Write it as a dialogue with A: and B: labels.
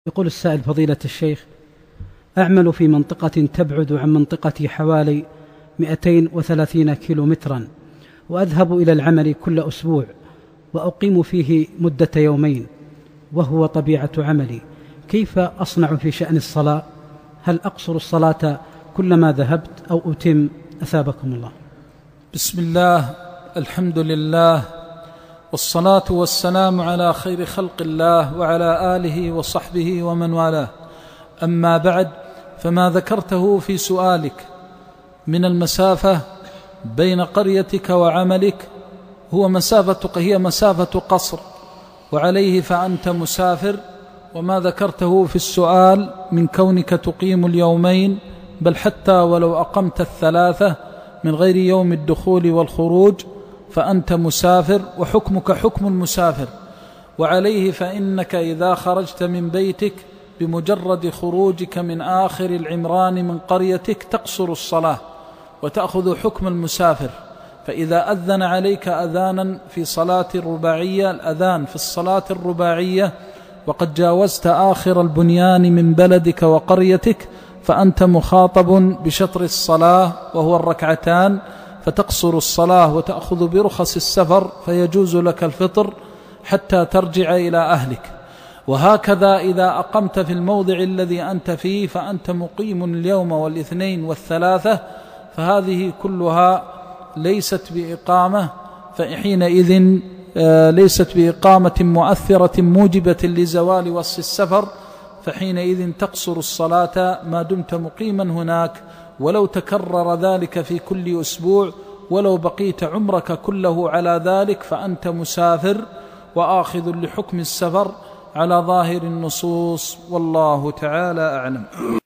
A: يقول السائل: فضيلة الشيخ، أعمل في منطقة تبعد عن منطقتي حوالي 230 كيلومترا، وأذهب إلى العمل كل أسبوع، وأقيم فيه مدة يومين، وهو طبيعة عملي. كيف أصنع في شأن الصلاة؟ هل أقصر الصلاة كلما ذهبت أو أتم؟ أثابكم الله.
B: بسم الله، الحمد لله، والصلاة والسلام على خير خلق الله وعلى آله وصحبه ومن والاه. أما بعد، فما ذكرته في سؤالك من المسافة بين قريتك وعملك هي مسافة قصر، وعليه فأنت مسافر. وما ذكرته في السؤال من كونك تقيم اليومين، بل حتى ولو أقمت الثلاثة من غير يوم الدخول والخروج فأنت مسافر، وحكمك حكم المسافر. وعليه فإنك إذا خرجت من بيتك بمجرد خروجك من آخر العمران من قريتك تقصر الصلاة وتأخذ حكم المسافر. فإذا أذن عليك أذانا في صلاة الرباعية، الأذان في الصلاة الرباعية، وقد جاوزت آخر البنيان من بلدك وقريتك، فأنت مخاطب بشطر الصلاة وهو الركعتان، فتقصر الصلاة وتأخذ برخص السفر، فيجوز لك الفطر حتى ترجع إلى أهلك. وهكذا إذا أقمت في الموضع الذي أنت فيه فأنت مقيم اليوم والاثنين والثلاثة، فهذه كلها ليست بإقامة، فحينئذ ليست بإقامة مؤثرة موجبة لزوال وصف السفر، فحينئذ تقصر الصلاة ما دمت مقيما هناك، ولو تكرر ذلك في كل أسبوع، ولو بقيت عمرك كله على ذلك، فأنت مسافر وآخذ لحكم السفر على ظاهر النصوص، والله تعالى أعلم.